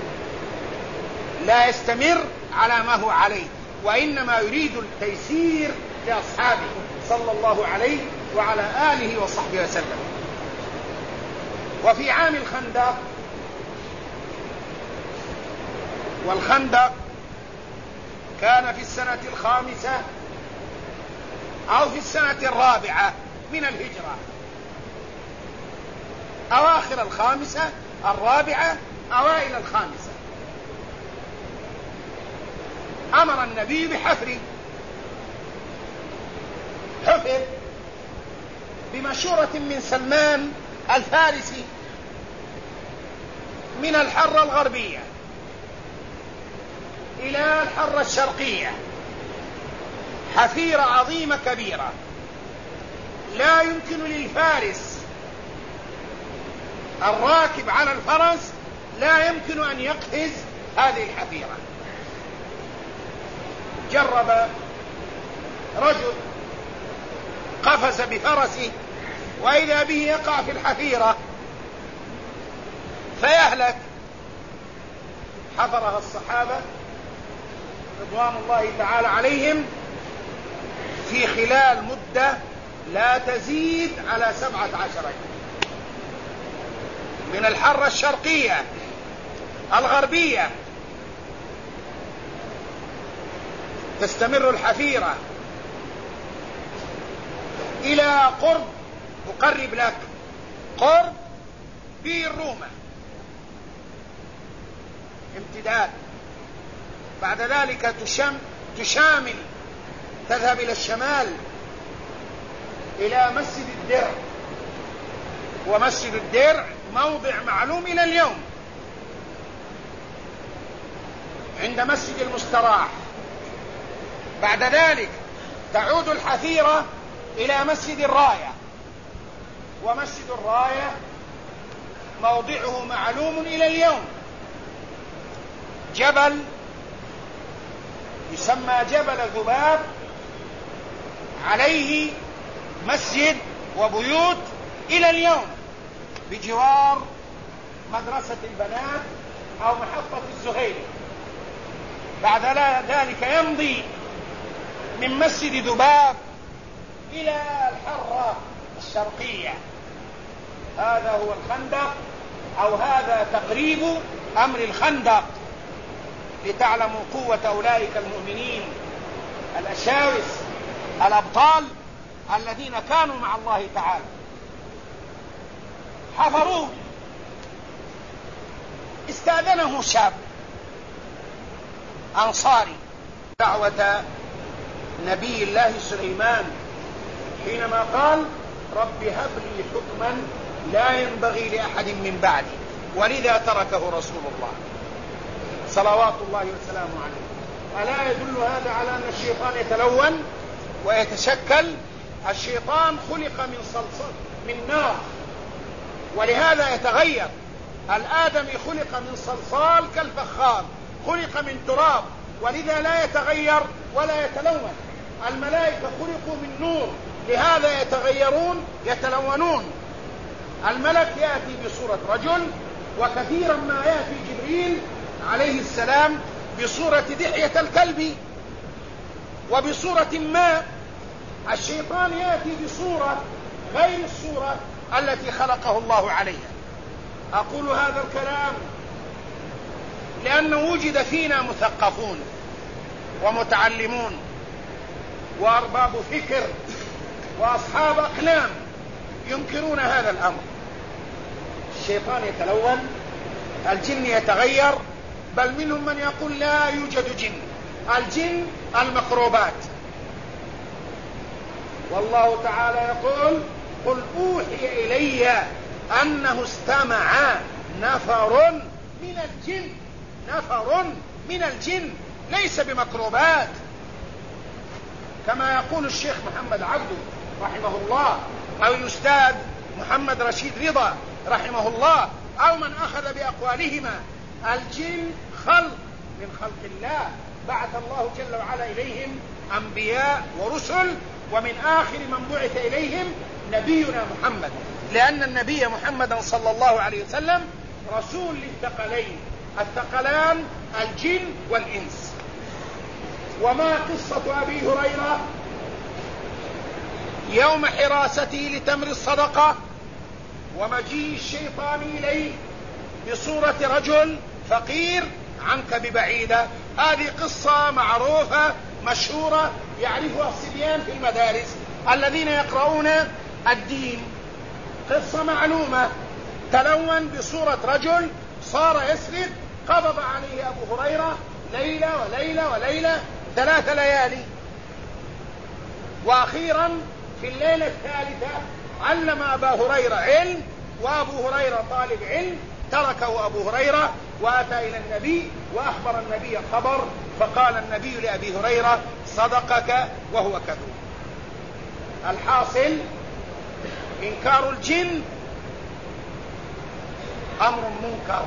لا يستمر على ما هو عليه، وإنما يريد التيسير لأصحابه صلى الله عليه وعلى آله وصحبه وسلم. وفي عام الخندق، والخندق كان في السنة 5 أو في السنة 4 من الهجرة، أواخر 5 4 أوائل 5. أمر النبي بحفره، حفر بمشورة من سلمان الفارسي من الحرة الغربية إلى الحرة الشرقية، حفيرة عظيمة كبيرة لا يمكن للفارس الراكب على الفرس لا يمكن أن يقفز هذه الحفيرة. جرب رجل قفز بفرسه وإذا به يقع في الحفيرة فيهلك. حفرها الصحابة رضوان الله تعالى عليهم في خلال مدة لا تزيد على 17 يوم، من الحرة الشرقية الغربية تستمر الحفيرة إلى قرب، أقرب لك، قرب بئر روما امتداد. بعد ذلك تشامل، تذهب إلى الشمال إلى مسجد الدرع، ومسجد الدرع موضع معلوم إلى اليوم عند مسجد المستراح. بعد ذلك تعود الحفيرة إلى مسجد الراية، ومسجد الراية موضعه معلوم إلى اليوم، جبل يسمى جبل ذباب، عليه مسجد وبيوت إلى اليوم بجوار مدرسة البنات أو محطة الزهيري. بعد ذلك يمضي من مسجد ذباب إلى الحرة الشرقية. هذا هو الخندق، أو هذا تقريب أمر الخندق، لتعلموا قوة أولئك المؤمنين الأشاوس الأبطال الذين كانوا مع الله تعالى. حفروه، استأذنه شاب أنصاري دعوة نبي الله سليمان حينما قال رب هب لي حكما لا ينبغي لأحد من بعدي، ولذا تركه رسول الله صلوات الله وسلامه عليه. ألا يدل هذا على أن الشيطان يتلون ويتشكل؟ الشيطان خلق من صلصال، من نار، ولهذا يتغير. الآدمي خلق من صلصال كالفخار، خلق من تراب، ولذا لا يتغير ولا يتلون. الملائكة خلقوا من نور، لهذا يتغيرون يتلونون. الملك يأتي بصورة رجل، وكثيرا ما يأتي جبريل عليه السلام بصورة دحية الكلب وبصورة ما. الشيطان يأتي بصورة غير الصورة التي خلقه الله عليها. أقول هذا الكلام لأنه وجد فينا مثقفون ومتعلمون وأرباب فكر وأصحاب أقلام ينكرون هذا الأمر. الشيطان يتلون الجن يتغير، بل منهم من يقول لا يوجد جن، الجن المقروبات. والله تعالى يقول قل أوحي إلي أنه استمع نفر من الجن، نفر من الجن ليس بمقروبات، كما يقول الشيخ محمد عبده رحمه الله أو الأستاذ محمد رشيد رضا رحمه الله أو من أخذ بأقوالهما. الجن خلق من خلق الله، بعث الله جل وعلا إليهم أنبياء ورسل، ومن آخر من بعث إليهم نبينا محمد، لأن النبي محمد صلى الله عليه وسلم رسول للثقلين، الثقلان الجن والإنس. وما قصة أبي هريرة يوم حراسته لتمر الصدقة ومجيء الشيطان إليه بصورة رجل فقير عنك ببعيدة، هذه قصة معروفة مشهورة يعرفها الصبيان في المدارس الذين يقرؤون الدين، قصة معلومة. تلون بصورة رجل صار يسرق، قبض عليه أبو هريرة ليلة وليلة وليلة 3 ليالي، وأخيرا في الليلة الثالثة علم أبا هريرة علم، وأبو هريرة طالب علم، تركه أبو هريرة وأتى إلى النبي وأخبر النبي الخبر، فقال النبي لأبي هريرة صدقك وهو كذوب. الحاصل إنكار الجن أمر منكر،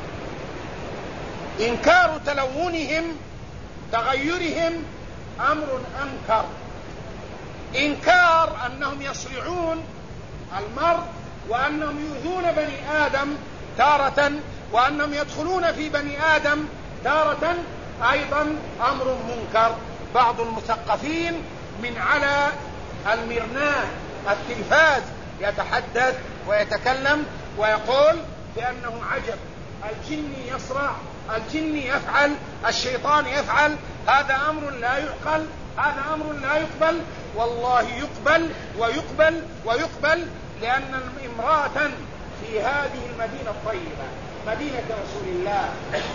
إنكار تلونهم تغيرهم أمر أنكر، إنكار أنهم يصرعون المرء وأنهم يؤذون بني آدم تارة وأنهم يدخلون في بني آدم تارة أيضا أمر منكر. بعض المثقفين من على المرناء التلفاز يتحدث ويتكلم ويقول بأنه عجب، الجن يصرع، الجن يفعل، الشيطان يفعل، هذا أمر لا يعقل، هذا أمر لا يقبل. والله يقبل ويقبل ويقبل، لأن امرأة في هذه المدينة الطيبة مدينة رسول الله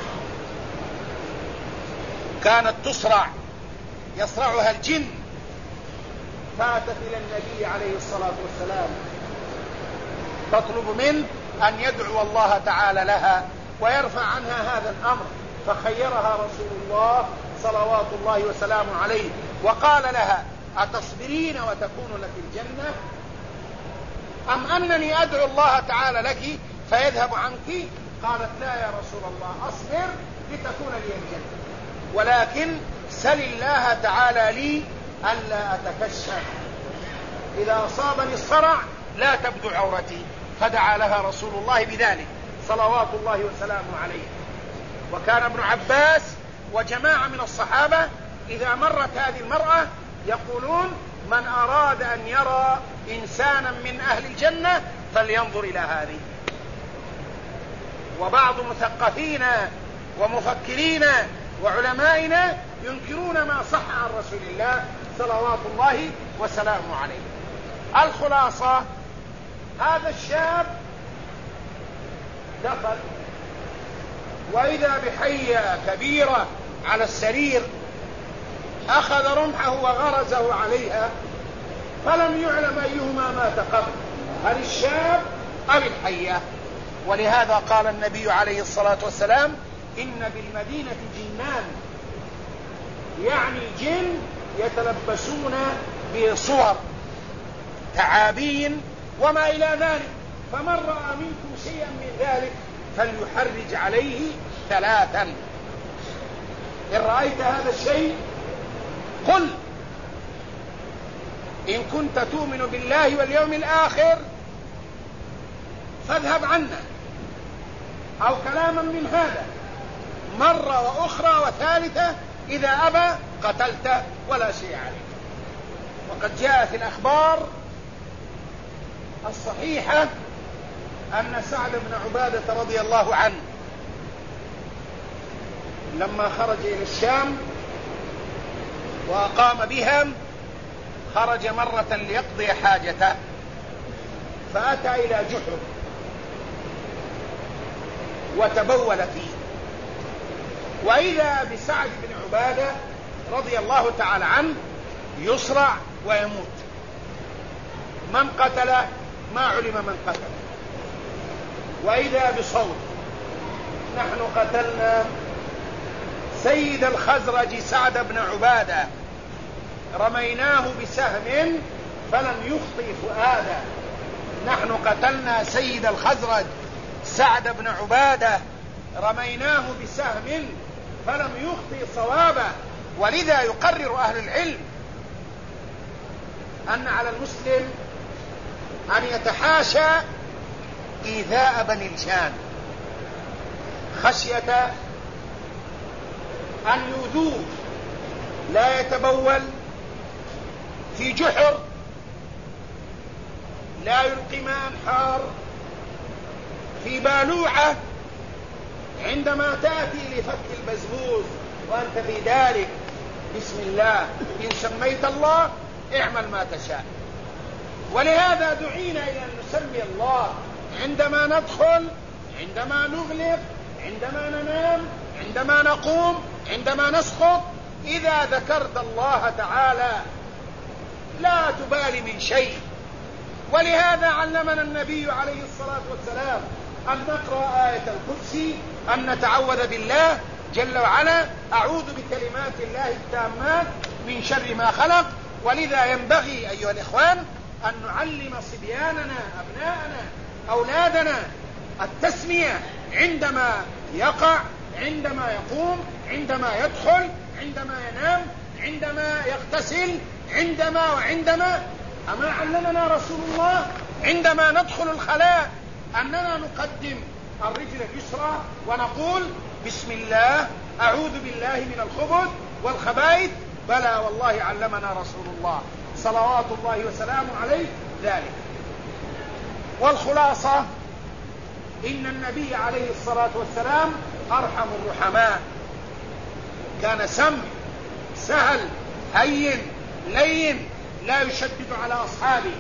كانت تصرع يصرعها الجن، فاتت إلى النبي عليه الصلاة والسلام تطلب منه أن يدعو الله تعالى لها ويرفع عنها هذا الأمر، فخيرها رسول الله صلوات الله وسلامه عليه وقال لها أتصبرين وتكون لك الجنة أم أنني أدعو الله تعالى لك فيذهب عنك؟ قالت لا يا رسول الله، أصبر لتكون لي الجنة، ولكن سل الله تعالى لي ألا أتكشف، إذا أصابني الصرع لا تبدو عورتي. فدعا لها رسول الله بذلك صلوات الله وسلامه عليه. وكان ابن عباس وجماعة من الصحابة إذا مرت هذه المرأة يقولون من أراد أن يرى إنسانا من أهل الجنة فلينظر إلى هذه. وبعض مثقفين ومفكرين وعلمائنا ينكرون ما صح عن رسول الله صلوات الله وسلامه عليه. الخلاصة هذا الشاب دخل وإذا بحية كبيرة على السرير، أخذ رمحه وغرزه عليها، فلم يعلم أيهما مات قبل، هل الشاب أو الحية. ولهذا قال النبي عليه الصلاة والسلام إن بالمدينة جنان، يعني جن يتلبسون بصور تعابين وما إلى ذلك، فمن رأى منكم شيئا من ذلك فليحرج عليه 3. إن رأيت هذا الشيء قل إن كنت تؤمن بالله واليوم الآخر فاذهب عنا، أو كلاما من هذا مرة وأخرى وثالثة، إذا أبى قتلت ولا شيء عليك. وقد جاء في الأخبار الصحيحة أن سعد بن عبادة رضي الله عنه لما خرج إلى الشام وأقام بها، خرج مرة ليقضي حاجته، فأتى إلى جحر، وتبول فيه. وإذا بسعد بن عبادة رضي الله تعالى عنه يصرع ويموت. من قتل؟ ما علم من قتل. وإذا بصوت: نحن قتلنا سيد الخزرج سعد بن عبادة، رميناه بسهم فلم يخطئ فؤادا. نحن قتلنا سيد الخزرج سعد بن عبادة، رميناه بسهم فلم يخطئ صوابا. ولذا يقرر أهل العلم أن على المسلم أن يتحاشى إيذاء بني الجان خشية أن يؤذوه. لا يتبول في جحر، لا يلقي ماء حار في بالوعة عندما تأتي لفك البزبوز وأنت في ذلك. بسم الله، إن سميت الله اعمل ما تشاء. ولهذا دعينا إلى أن نسمي الله عندما ندخل، عندما نغلق، عندما ننام، عندما نقوم، عندما نسقط. إذا ذكرت الله تعالى لا تبالي من شيء. ولهذا علمنا النبي عليه الصلاة والسلام أن نقرأ آية الكرسي، أن نتعوذ بالله جل وعلا: أعوذ بكلمات الله التامات من شر ما خلق. ولذا ينبغي أيها الإخوان أن نعلم صبياننا، أبناءنا، أولادنا التسمية عندما يقع، عندما يقوم، عندما يدخل، عندما ينام، عندما يغتسل، عندما وعندما. أما علمنا رسول الله عندما ندخل الخلاء أننا نقدم الرجل اليسرى ونقول: بسم الله، أعوذ بالله من الخبث والخبائث. بلى والله علمنا رسول الله صلوات الله وسلامه عليه ذلك. والخلاصة إن النبي عليه الصلاة والسلام أرحم الرحماء، كان سهل هين لين، لا يشدد على أصحابه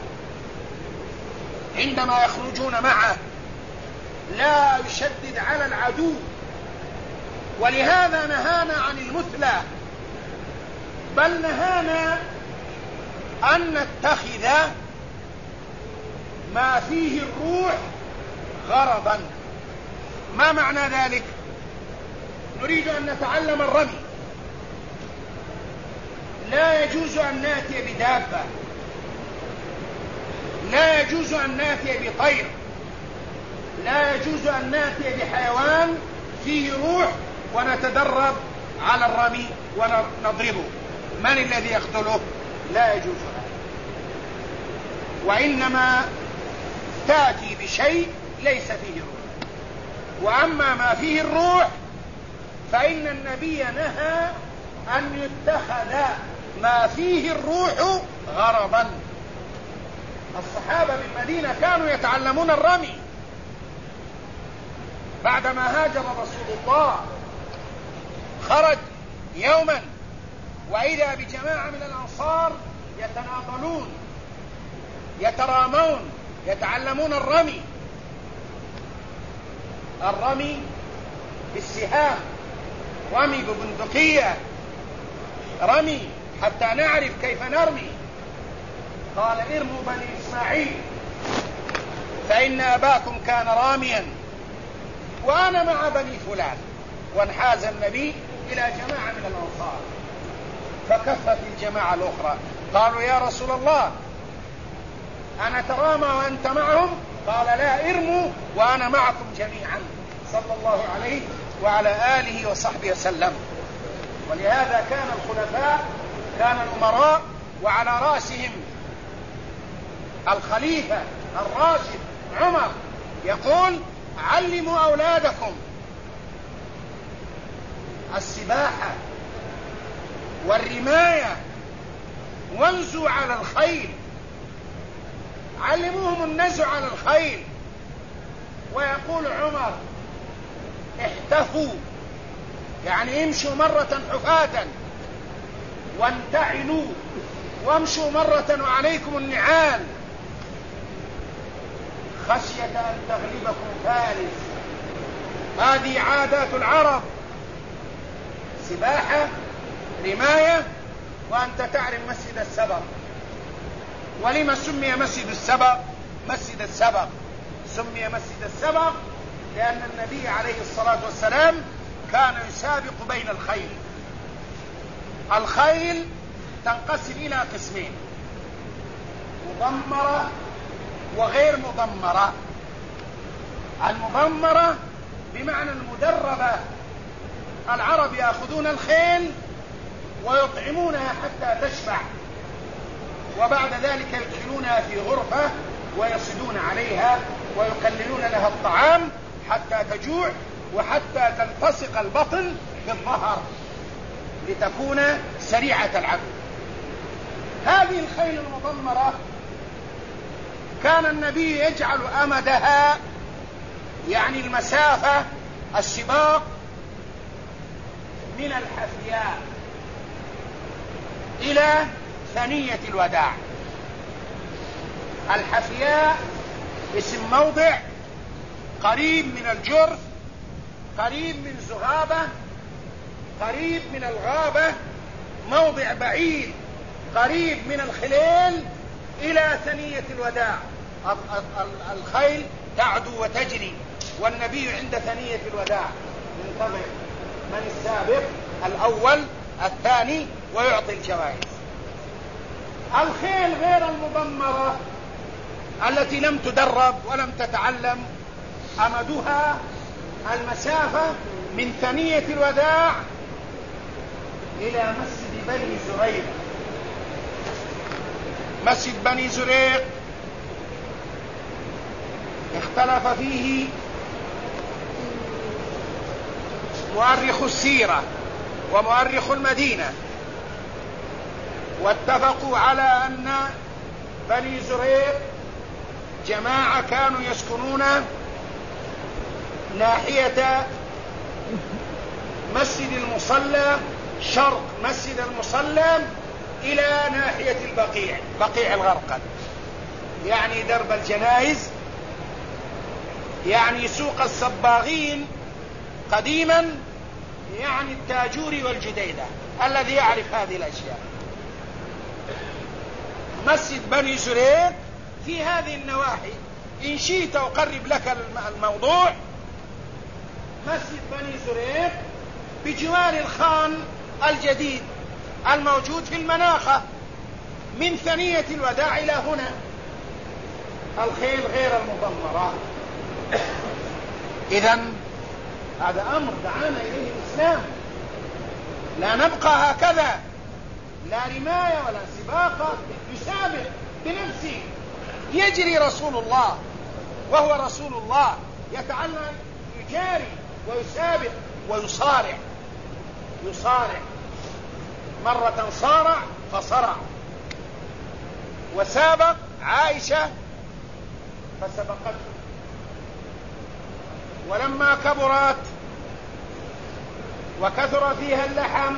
عندما يخرجون معه، لا يشدد على العدو. ولهذا نهانا عن المثلى، بل نهانا أن نتخذ ما فيه الروح غرضا. ما معنى ذلك؟ نريد أن نتعلم الرمي، لا يجوز أن نأتي بدابة، لا يجوز أن نأتي بطير، لا يجوز أن نأتي بحيوان فيه روح ونتدرب على الرمي ونضربه. من الذي يقتله؟ لا يجوز هذا. وإنما تأتي بشيء ليس فيه روح. وأما ما فيه الروح فإن النبي نهى أن يتخذ ما فيه الروح غرضا. الصحابة بالمدينة كانوا يتعلمون الرمي. بعدما هاجر رسول الله خرج يوما وإذا بجماعة من الأنصار يتناضلون، يترامون، يتعلمون الرمي بالسهام، رمي ببندقية، رمي حتى نعرف كيف نرمي. قال: ارموا بني إسماعيل فإن أباكم كان راميا وأنا مع بني فلان. وانحاز النبي إلى جماعة من الأنصار فكفت الجماعة الأخرى، قالوا: يا رسول الله أنا ترامى وأنت معهم؟ قال: لا، ارموا وأنا معكم جميعا، صلى الله عليه وعلى آله وصحبه وسلم. ولهذا كان الخلفاء، كان الأمراء، وعلى رأسهم الخليفة الراشد عمر، يقول: علموا أولادكم السباحة والرماية وانزوا على الخيل، علموهم النزع على الخيل. ويقول عمر: احتفوا، يعني امشوا مرة حفاة، وانتعلوا، وامشوا مرة وعليكم النعال، خشية أن تغلبكم فارس هذه عادات العرب، سباحة، رماية، وأنت تعرف مسجد السبق. ولما سمي مسجد السبق مسجد السبق؟ سمي مسجد السبق لأن النبي عليه الصلاة والسلام كان يسابق بين الخيل. الخيل تنقسم إلى قسمين: مضمرة وغير مضمرة. المضمرة بمعنى المدربة، العرب يأخذون الخيل ويطعمونها حتى تشبع، وبعد ذلك يدخلونها في غرفة ويصيدون عليها ويقللون لها الطعام حتى تجوع وحتى تلتصق البطن بالظهر لتكون سريعة العقل. هذه الخيل المضمرة كان النبي يجعل أمدها، يعني المسافة، السباق، من الحفياء إلى ثنية الوداع. الحفياء اسم موضع قريب من الجرف، قريب من زغابة، قريب من الغابة، موضع بعيد قريب من الخليل إلى ثنية الوداع. الخيل تعدو وتجري، والنبي عند ثنية الوداع ينتظر من السابق الأول الثاني ويعطي الجوائز. الخيل غير المضمرة التي لم تدرب ولم تتعلم، أمدها المسافة من ثنية الوداع إلى مسجد بني زريق. مسجد بني زريق اختلف فيه مؤرخ السيرة ومؤرخ المدينة، واتفقوا على أن بني زريق جماعة كانوا يسكنون ناحية مسجد المصلى، شرق مسجد المصلى، إلى ناحية البقيع، بقيع الغرقد، يعني درب الجنائز، يعني سوق الصباغين قديما، يعني التاجور والجديدة. الذي يعرف هذه الأشياء، مسجد بني زريق في هذه النواحي. إن شئت أقرب لك الموضوع، مسجد بني زريق بجوار الخان الجديد الموجود في المناخة، من ثنية الوداع إلى هنا. الخيل غير المضمرة. إذن هذا أمر دعانا إليه الإسلام، لا نبقى هكذا، لا رماية ولا سباقة. يسابق بنفسه، يجري رسول الله وهو رسول الله، يتعلم يجاري ويسابق ويصارع. مرة صارع فصرع، وسابق عائشة فسبقته. ولما كبرت وكثر فيها اللحم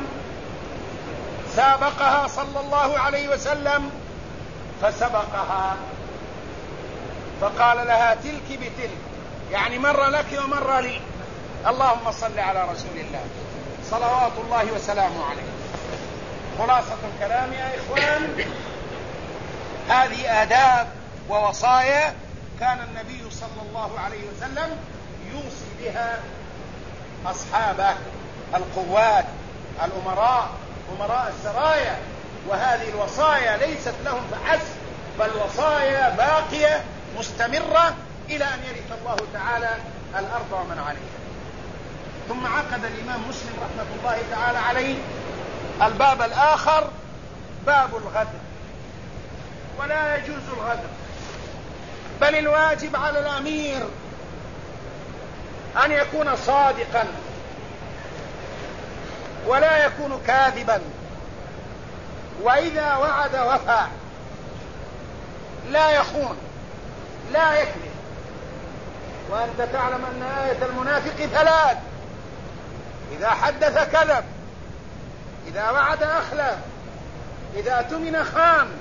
سابقها صلى الله عليه وسلم فسبقها، فقال لها تلك بتلك، يعني مرة لك ومرة لي. اللهم صل على رسول الله صلوات الله وسلامه عليه. خلاصة الكلام يا إخوان، هذه آداب ووصايا كان النبي صلى الله عليه وسلم يوصي بها أصحابه، القوات، الأمراء، أمراء السرايا. وهذه الوصايا ليست لهم فحسب، بل وصايا باقية مستمرة إلى أن يرث الله تعالى الأرض ومن عليها. ثم عقد الإمام مسلم رحمة الله تعالى عليه الباب الآخر، باب الغدر. ولا يجوز الغدر، بل الواجب على الأمير أن يكون صادقا ولا يكون كاذبا، وإذا وعد وفى، لا يخون لا يكذب. وأنت تعلم أن آية المنافق 3: إذا حدث كذب، إذا وعد أخلف، إذا اؤتمن خان.